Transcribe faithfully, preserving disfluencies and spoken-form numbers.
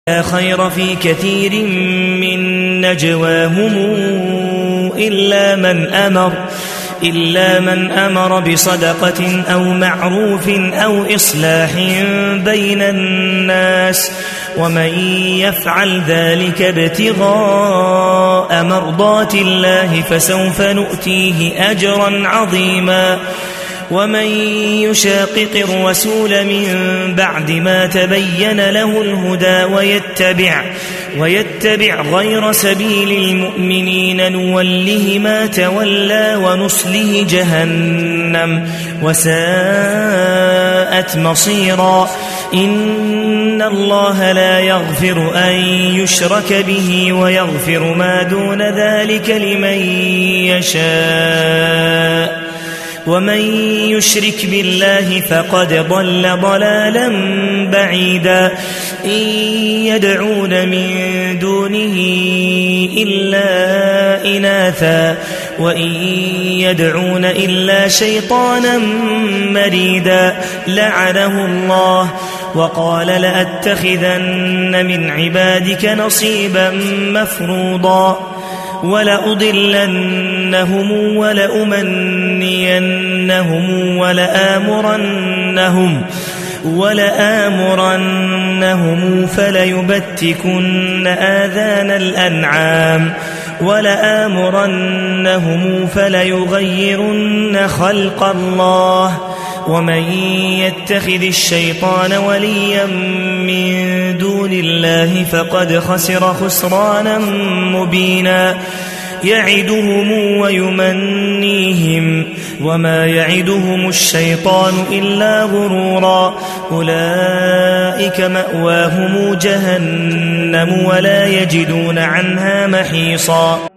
لا خير في كثير من نجواهم إلا من أمر إلا من أمر بصدقة أو معروف أو إصلاح بين الناس ومن يفعل ذلك ابتغاء مرضات الله فسوف نؤتيه أجرا عظيما ومن يشاقق الرسول من بعد ما تبين له الهدى ويتبع, ويتبع غير سبيل المؤمنين نوله ما تولى ونصله جهنم وساءت مصيرا إن الله لا يغفر أن يشرك به ويغفر ما دون ذلك لمن يشاء ومن يشرك بالله فقد ضل ضلالا بعيدا إن يدعون من دونه إلا إناثا وإن يدعون إلا شيطانا مريدا لعنه الله وقال لأتخذن من عبادك نصيبا مفروضا ولأضلنهم ولأمنينهم ولآمرنهم ولآمرنهم فليبتكن آذان الأنعام ولآمرنهم فليغيرن خلق الله ومن يتخذ الشيطان وليا من دون الله فقد خسر خسرانا مبينا يعدهم ويمنيهم وما يعدهم الشيطان إلا غرورا أولئك مأواهم جهنم ولا يجدون عنها محيصا.